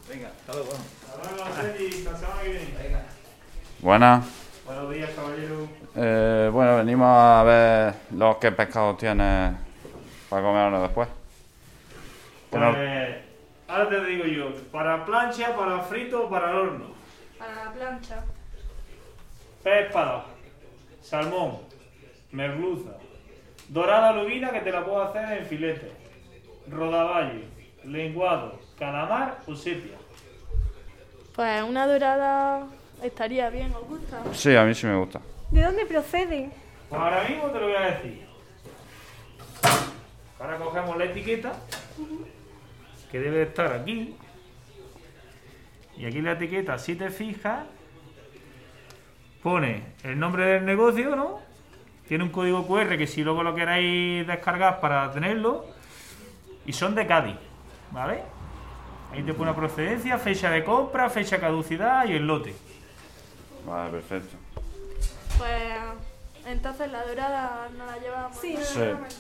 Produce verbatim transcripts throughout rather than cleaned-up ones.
Venga, hasta luego. Hasta luego, Celi, la semana que viene. Venga. Buenas. Buenos días, caballero. Eh, bueno, venimos a ver los que pescados tienes para comernos después. Que no- Pues, ahora te digo yo, para plancha, para frito o para el horno. Para la plancha. Pez espada, salmón, merluza, dorada lubina que te la puedo hacer en filete, rodaballo, lenguado, calamar o sepia. Pues una dorada estaría bien, ¿os gusta? Sí, a mí sí me gusta. ¿De dónde procede? Pues ahora mismo te lo voy a decir. Ahora cogemos la etiqueta, que debe de estar aquí. Y aquí la etiqueta, si te fijas, pone el nombre del negocio, ¿no? Tiene un código cu erre que si luego lo queráis descargar para tenerlo. Y son de Cádiz, ¿vale? Ahí te pone procedencia, fecha de compra, fecha de caducidad y el lote. Vale, perfecto. Pues entonces la dorada no la llevamos. Sí, Sí.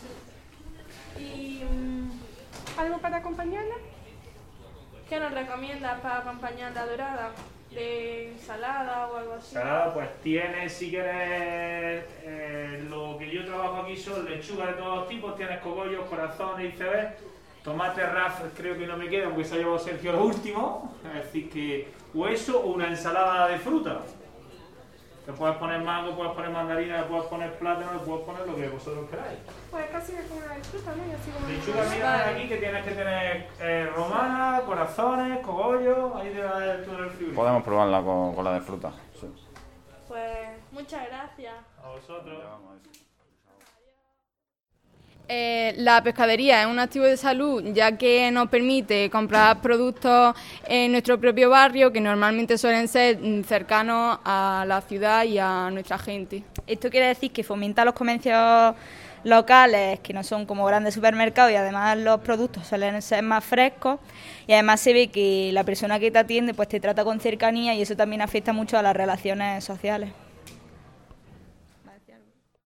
¿Y mm, ¿Algo para acompañarla? qué nos recomiendas para acompañar la dorada? ¿De ensalada o algo así? Salada, pues tienes, si quieres, eh, lo que yo trabajo aquí son lechugas de todos los tipos, tienes cogollos, corazones, iceberg, tomate raf, creo que no me queda porque se ha llevado Sergio lo último, es decir que, o eso o una ensalada de fruta. Te puedes poner mango, puedes poner mandarina, le puedes poner plátano, le puedes poner lo que vosotros queráis. Pues casi me como una disfruta, ¿no? Y así como... Lechuga, mira aquí que tienes que tener eh, romana, corazones, cogollos, ahí te va a dar todo el frigorífico. Podemos probarla con, con la de fruta. Sí. Pues muchas gracias. A vosotros. Eh, la pescadería es un activo de salud ya que nos permite comprar productos en nuestro propio barrio que normalmente suelen ser mm, cercanos a la ciudad y a nuestra gente. Esto quiere decir que fomenta los comercios locales, que no son como grandes supermercados, y además los productos suelen ser más frescos, y además se ve que la persona que te atiende pues te trata con cercanía, y eso también afecta mucho a las relaciones sociales.